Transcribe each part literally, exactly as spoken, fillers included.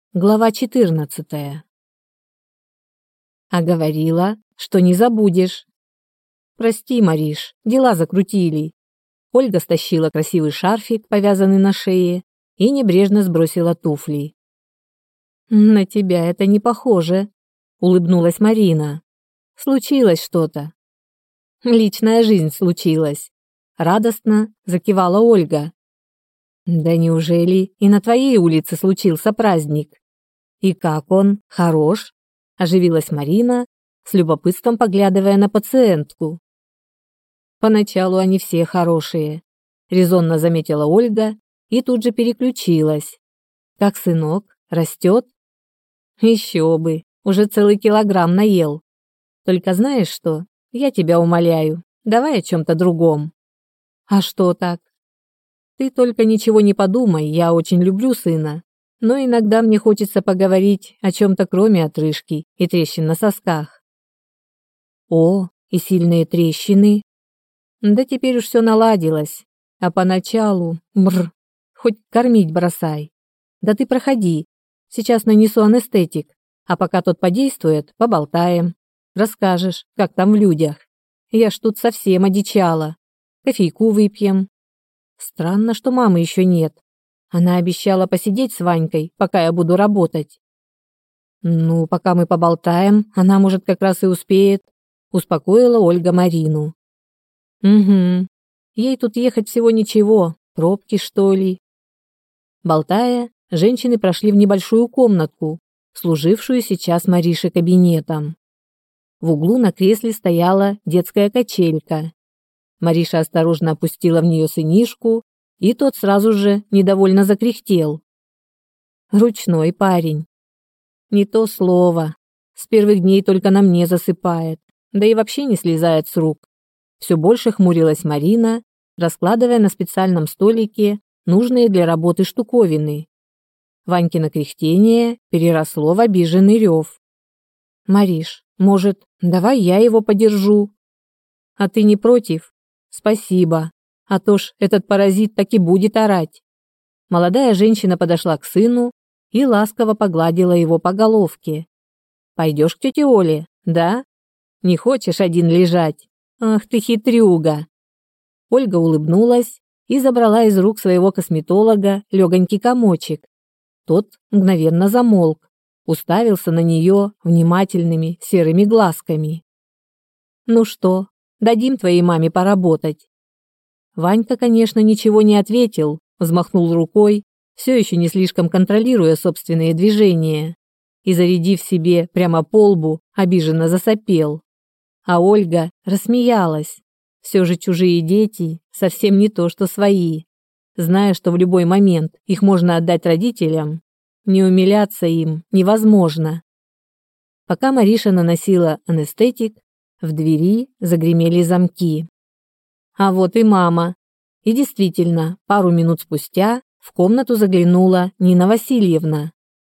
Глава четырнадцатая. А говорила, что не забудешь. Прости, Мариш, дела закрутили. Ольга стащила красивый шарфик, повязанный на шее, и небрежно сбросила туфли. На тебя это не похоже, улыбнулась Марина. Случилось что-то. Личная жизнь случилась. Радостно закивала Ольга. Да неужели и на твоей улице случился праздник? И как он? Хорош? Оживилась Марина, с любопытством поглядывая на пациентку. Поначалу они все хорошие, резонно заметила Ольга и тут же переключилась. Как сынок, растет? Еще бы, уже целый килограмм наел. Только знаешь что, я тебя умоляю, давай о чем-то другом. А что так? Ты только ничего не подумай, я очень люблю сына, но иногда мне хочется поговорить о чем-то кроме отрыжки и трещин на сосках. О, и сильные трещины. Да теперь уж все наладилось, а поначалу, бр, хоть кормить бросай. Да ты проходи, сейчас нанесу анестетик, а пока тот подействует, поболтаем. Расскажешь, как там в людях. Я ж тут совсем одичала. Кофейку выпьем. Странно, что мамы еще нет. Она обещала посидеть с Ванькой, пока я буду работать. Ну, пока мы поболтаем, она, может, как раз и успеет, успокоила Ольга Марину. Угу. Ей тут ехать всего ничего, пробки, что ли. Болтая, женщины прошли в небольшую комнатку, служившую сейчас Марише кабинетом. В углу на кресле стояла детская качелька. Мариша осторожно опустила в нее сынишку, и тот сразу же недовольно закряхтел. Ручной парень. Не то слово. С первых дней только на мне засыпает, да и вообще не слезает с рук. Все больше хмурилась Марина, раскладывая на специальном столике нужные для работы штуковины. Ванькино кряхтение переросло в обиженный рев. «Мариш, может, давай я его подержу?» «А ты не против?» «Спасибо, а то ж этот паразит так и будет орать». Молодая женщина подошла к сыну и ласково погладила его по головке. «Пойдешь к тете Оле, да? Не хочешь один лежать? Ах ты хитрюга!» Ольга улыбнулась и забрала из рук своего косметолога легонький комочек. Тот мгновенно замолк, уставился на нее внимательными серыми глазками. «Ну что, дадим твоей маме поработать?» Ванька, конечно, ничего не ответил, взмахнул рукой, все еще не слишком контролируя собственные движения, и, зарядив себе прямо по лбу, обиженно засопел. А Ольга рассмеялась. Все же чужие дети совсем не то, что свои. Зная, что в любой момент их можно отдать родителям, не умиляться им невозможно. Пока Мариша наносила анестетик, в двери загремели замки. А вот и мама. И действительно, пару минут спустя в комнату заглянула Нина Васильевна.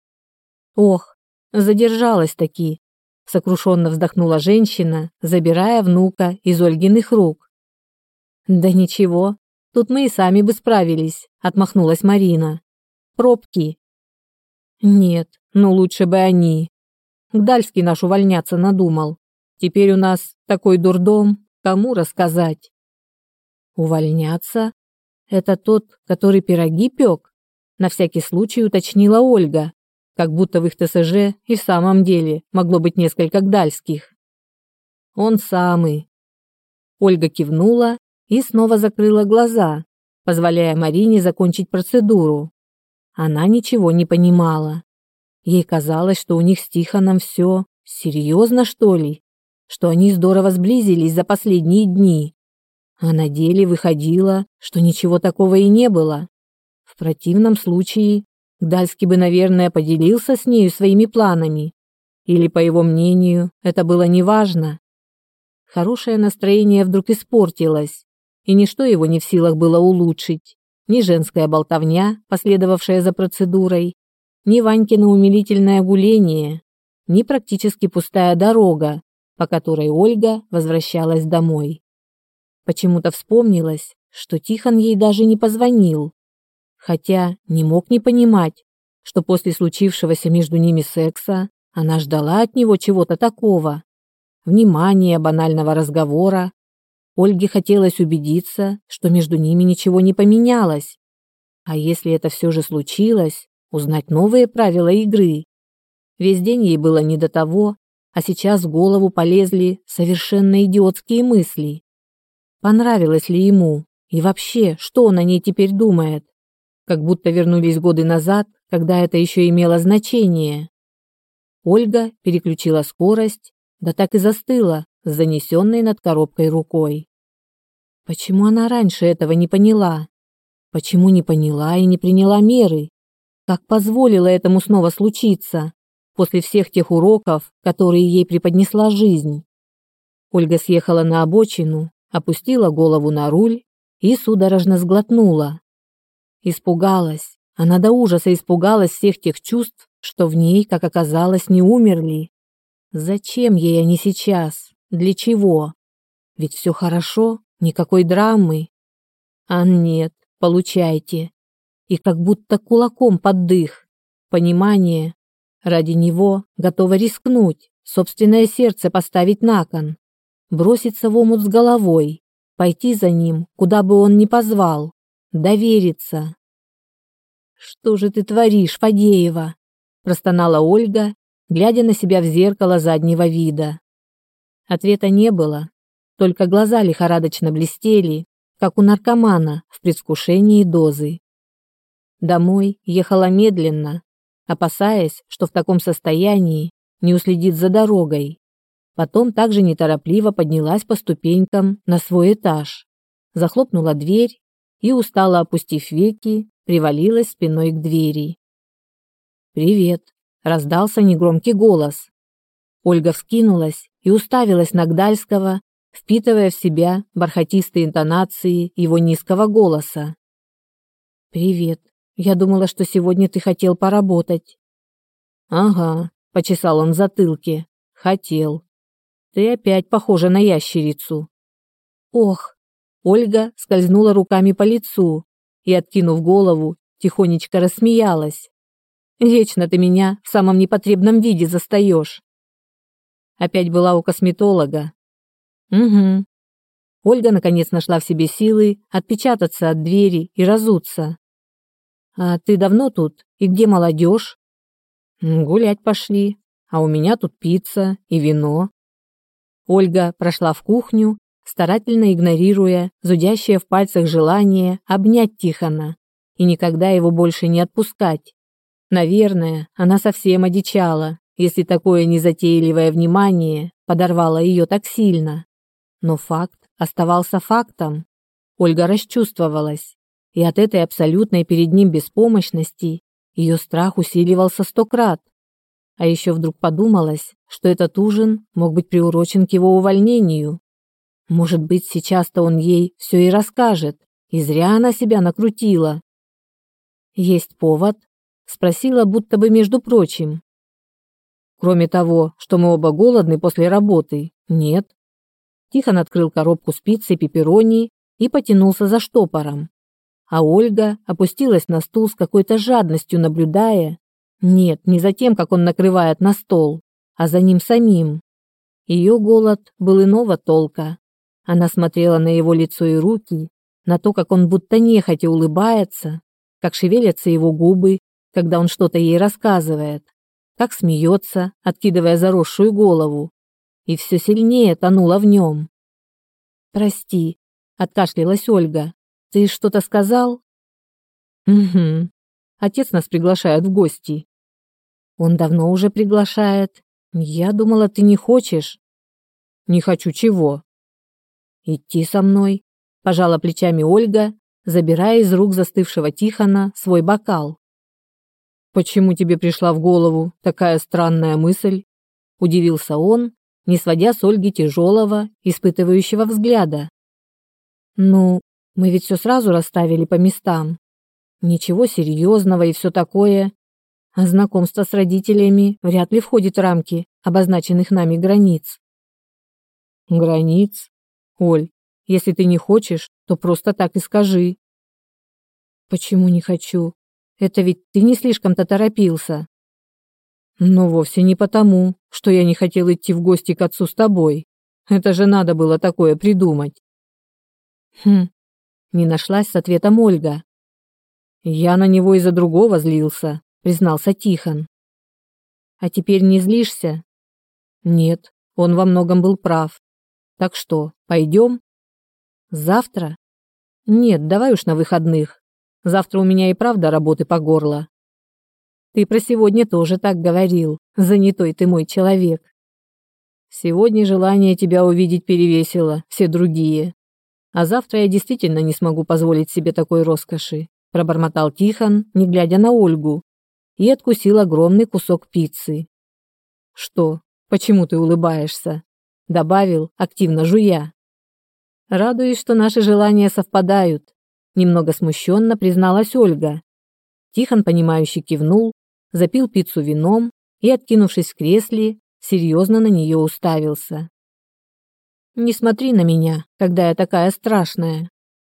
Ох, задержалась-таки, сокрушенно вздохнула женщина, забирая внука из Ольгиных рук. Да ничего, тут мы и сами бы справились, отмахнулась Марина. Пробки. Нет, ну лучше бы они. Гдальский наш увольняться надумал. Теперь у нас такой дурдом, кому рассказать? Увольняться? Это тот, который пироги пек? На всякий случай уточнила Ольга, как будто в их ТСЖ и в самом деле могло быть несколько гдальских. Он самый. Ольга кивнула и снова закрыла глаза, позволяя Марине закончить процедуру. Она ничего не понимала. Ей казалось, что у них с Тихоном все серьезно, что ли, что они здорово сблизились за последние дни. А на деле выходило, что ничего такого и не было. В противном случае Гдальский бы, наверное, поделился с нею своими планами. Или, по его мнению, это было неважно. Хорошее настроение вдруг испортилось, и ничто его не в силах было улучшить. Ни женская болтовня, последовавшая за процедурой, ни Ванькино умилительное гуление, ни практически пустая дорога, по которой Ольга возвращалась домой. Почему-то вспомнилось, что Тихон ей даже не позвонил, хотя не мог не понимать, что после случившегося между ними секса она ждала от него чего-то такого. Внимания, банального разговора. Ольге хотелось убедиться, что между ними ничего не поменялось. А если это все же случилось, узнать новые правила игры. Весь день ей было не до того, а сейчас в голову полезли совершенно идиотские мысли. Понравилось ли ему? И вообще, что он о ней теперь думает? Как будто вернулись годы назад, когда это еще имело значение. Ольга переключила скорость, да так и застыла с занесенной над коробкой рукой. Почему она раньше этого не поняла? Почему не поняла и не приняла меры? Как позволила этому снова случиться, после всех тех уроков, которые ей преподнесла жизнь? Ольга съехала на обочину, опустила голову на руль и судорожно сглотнула. Испугалась. Она до ужаса испугалась всех тех чувств, что в ней, как оказалось, не умерли. Зачем ей они сейчас? Для чего? Ведь все хорошо, никакой драмы. А нет, получайте. И как будто кулаком под дых. Понимание. Ради него готова рискнуть, собственное сердце поставить на кон. Броситься в омут с головой, пойти за ним, куда бы он ни позвал. Довериться. «Что же ты творишь, Фадеева?» – простонала Ольга, глядя на себя в зеркало заднего вида. Ответа не было, только глаза лихорадочно блестели, как у наркомана в предвкушении дозы. Домой ехала медленно, опасаясь, что в таком состоянии не уследит за дорогой. Потом также неторопливо поднялась по ступенькам на свой этаж, захлопнула дверь и, устало опустив веки, привалилась спиной к двери. «Привет!» – раздался негромкий голос. Ольга вскинулась и уставилась на Гдальского, впитывая в себя бархатистые интонации его низкого голоса. «Привет. Я думала, что сегодня ты хотел поработать». «Ага», – почесал он в затылке. «Хотел. Ты опять похожа на ящерицу». «Ох!» – Ольга скользнула руками по лицу и, откинув голову, тихонечко рассмеялась. «Вечно ты меня в самом непотребном виде застаешь». Опять была у косметолога. «Угу». Ольга наконец нашла в себе силы отпечататься от двери и разуться. «А ты давно тут? И где молодежь?» «Гулять пошли, а у меня тут пицца и вино». Ольга прошла в кухню, старательно игнорируя зудящее в пальцах желание обнять Тихона и никогда его больше не отпускать. Наверное, она совсем одичала, если такое незатейливое внимание подорвало ее так сильно. Но факт оставался фактом. Ольга расчувствовалась, и от этой абсолютной перед ним беспомощности ее страх усиливался сто крат. А еще вдруг подумалось, что этот ужин мог быть приурочен к его увольнению. Может быть, сейчас-то он ей все и расскажет, и зря она себя накрутила. «Есть повод?» – спросила, будто бы между прочим. «Кроме того, что мы оба голодны после работы, нет». Тихон открыл коробку с пиццей пепперони и потянулся за штопором. А Ольга опустилась на стул с какой-то жадностью, наблюдая, нет, не за тем, как он накрывает на стол, а за ним самим. Ее голод был иного толка. Она смотрела на его лицо и руки, на то, как он будто нехотя улыбается, как шевелятся его губы, когда он что-то ей рассказывает, как смеется, откидывая заросшую голову, и все сильнее тонула в нем. «Прости», — откашлялась Ольга, — «ты что-то сказал?» «Угу. Отец нас приглашает в гости». «Он давно уже приглашает. Я думала, ты не хочешь». «Не хочу чего?» «Идти со мной», — пожала плечами Ольга, забирая из рук застывшего Тихона свой бокал. «Почему тебе пришла в голову такая странная мысль?» — удивился он, не сводя с Ольги тяжелого, испытывающего взгляда. «Ну, мы ведь все сразу расставили по местам. Ничего серьезного и все такое. А знакомство с родителями вряд ли входит в рамки обозначенных нами границ». «Границ? Оль, если ты не хочешь, то просто так и скажи». «Почему не хочу? Это ведь ты не слишком-то торопился. Но вовсе не потому, что я не хотел идти в гости к отцу с тобой. Это же надо было такое придумать. Хм, не нашлась с ответом Ольга. Я на него из-за другого злился, признался Тихон. А теперь не злишься? Нет, он во многом был прав. Так что, пойдем? Завтра? Нет, давай уж на выходных. Завтра у меня и правда работы по горло. Ты про сегодня тоже так говорил. Занятой ты мой человек. Сегодня желание тебя увидеть перевесило все другие. А завтра я действительно не смогу позволить себе такой роскоши, пробормотал Тихон, не глядя на Ольгу, и откусил огромный кусок пиццы. Что? Почему ты улыбаешься? Добавил, активно жуя. Радуюсь, что наши желания совпадают, немного смущенно призналась Ольга. Тихон, понимающе кивнул, запил пиццу вином и, откинувшись в кресле, серьезно на нее уставился. Не смотри на меня, когда я такая страшная.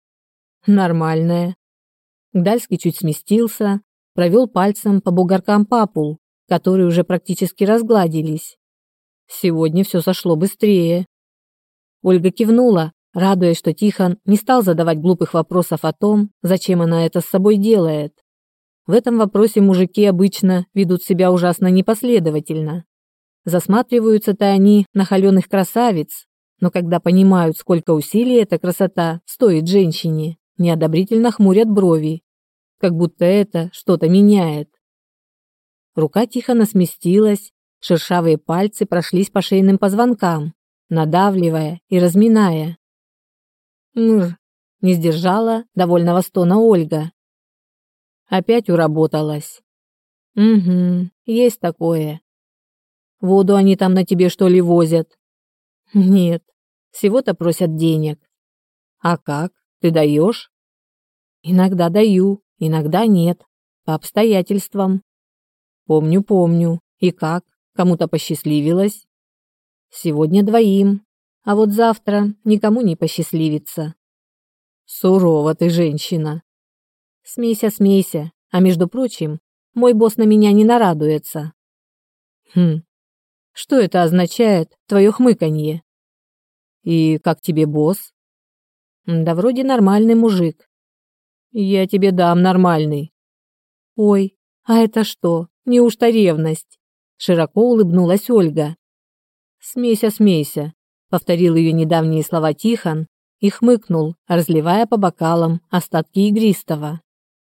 Нормальная. Гдальский чуть сместился, провел пальцем по бугоркам папул, которые уже практически разгладились. Сегодня все сошло быстрее. Ольга кивнула, радуясь, что Тихон не стал задавать глупых вопросов о том, зачем она это с собой делает. В этом вопросе мужики обычно ведут себя ужасно непоследовательно. Засматриваются-то они на холеных красавиц, но когда понимают, сколько усилий эта красота стоит женщине, неодобрительно хмурят брови, как будто это что-то меняет. Рука Тихона сместилась, шершавые пальцы прошлись по шейным позвонкам, надавливая и разминая. «Мр!» — не сдержала довольного стона Ольга. Опять уработалась. «Угу, есть такое. Воду они там на тебе, что ли, возят?» «Нет, всего-то просят денег». «А как? Ты даешь?» «Иногда даю, иногда нет. По обстоятельствам». «Помню, помню. И как? Кому-то посчастливилось?» «Сегодня двоим, а вот завтра никому не посчастливится». «Сурова ты женщина». «Смейся, смейся, а между прочим, мой босс на меня не нарадуется». «Хм, что это означает, твое хмыканье?» «И как тебе босс?» «Да вроде нормальный мужик». «Я тебе дам нормальный». «Ой, а это что, неужто ревность?» Широко улыбнулась Ольга. «Смейся, смейся», — повторил ее недавние слова Тихон и хмыкнул, разливая по бокалам остатки игристого.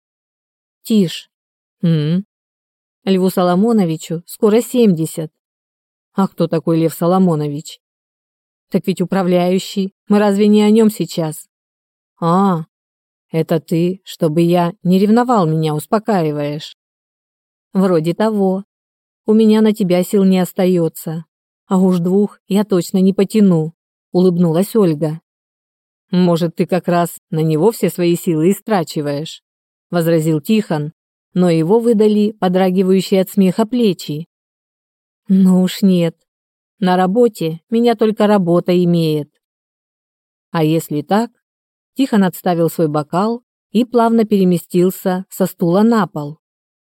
«Тишь». «М-м». «Льву Соломоновичу скоро семьдесят». «А кто такой Лев Соломонович?» «Так ведь управляющий. Мы разве не о нем сейчас?» «А, это ты, чтобы я не ревновал, меня успокаиваешь?» «Вроде того. У меня на тебя сил не остается. А уж двух я точно не потяну», — улыбнулась Ольга. «Может, ты как раз на него все свои силы истрачиваешь?» — возразил Тихон, но его выдали подрагивающие от смеха плечи. «Ну уж нет. На работе меня только работа имеет». «А если так?» Тихон отставил свой бокал и плавно переместился со стула на пол.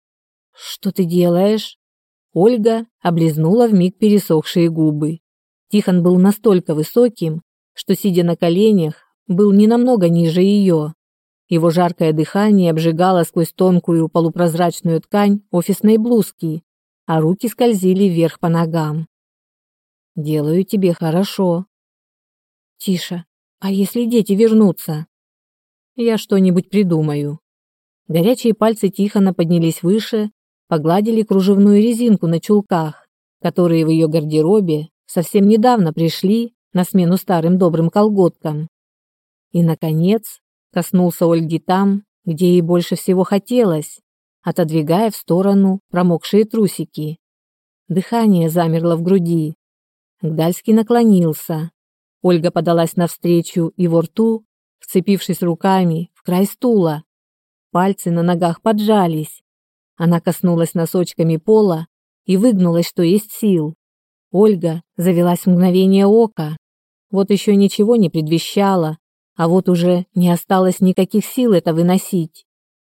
«Что ты делаешь?» Ольга облизнула вмиг пересохшие губы. Тихон был настолько высоким, что, сидя на коленях, был не намного ниже ее. Его жаркое дыхание обжигало сквозь тонкую полупрозрачную ткань офисной блузки, а руки скользили вверх по ногам. «Делаю тебе хорошо». «Тише, а если дети вернутся?» «Я что-нибудь придумаю». Горячие пальцы Тихона поднялись выше, погладили кружевную резинку на чулках, которые в ее гардеробе совсем недавно пришли на смену старым добрым колготкам. И, наконец, коснулся Ольги там, где ей больше всего хотелось, отодвигая в сторону промокшие трусики. Дыхание замерло в груди. Гдальский наклонился. Ольга подалась навстречу его рту, вцепившись руками в край стула. Пальцы на ногах поджались. Она коснулась носочками пола и выгнулась, что есть сил. Ольга завелась в мгновение ока. Вот еще ничего не предвещало, а вот уже не осталось никаких сил это выносить.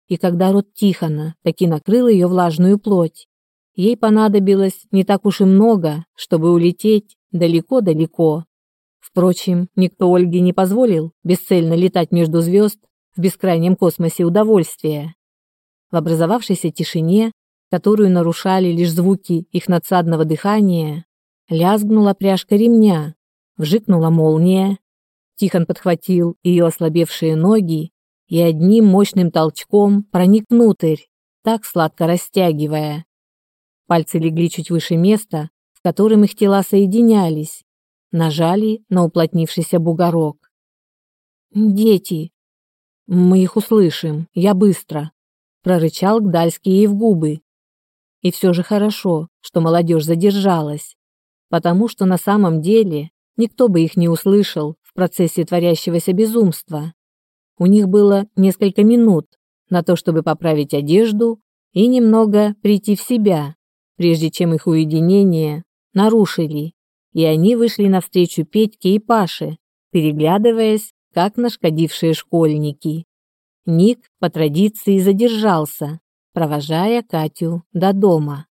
и когда рот Тихона таки накрыл ее влажную плоть, ей понадобилось не так уж и много, чтобы улететь далеко-далеко. Впрочем, никто Ольге не позволил бесцельно летать между звезд в бескрайнем космосе удовольствия. В образовавшейся тишине, которую нарушали лишь звуки их надсадного дыхания, лязгнула пряжка ремня, вжикнула молния. Тихон подхватил ее ослабевшие ноги и одним мощным толчком проник внутрь, так сладко растягивая. Пальцы легли чуть выше места, в котором их тела соединялись, нажали на уплотнившийся бугорок. «Дети!» «Мы их услышим, я быстро», — прорычал Гдальский ей в губы. И все же хорошо, что молодежь задержалась, потому что на самом деле никто бы их не услышал в процессе творящегося безумства. У них было несколько минут на то, чтобы поправить одежду и немного прийти в себя, прежде чем их уединение нарушили, и они вышли навстречу Петьке и Паше, переглядываясь, как нашкодившие школьники. Ник по традиции задержался, провожая Катю до дома.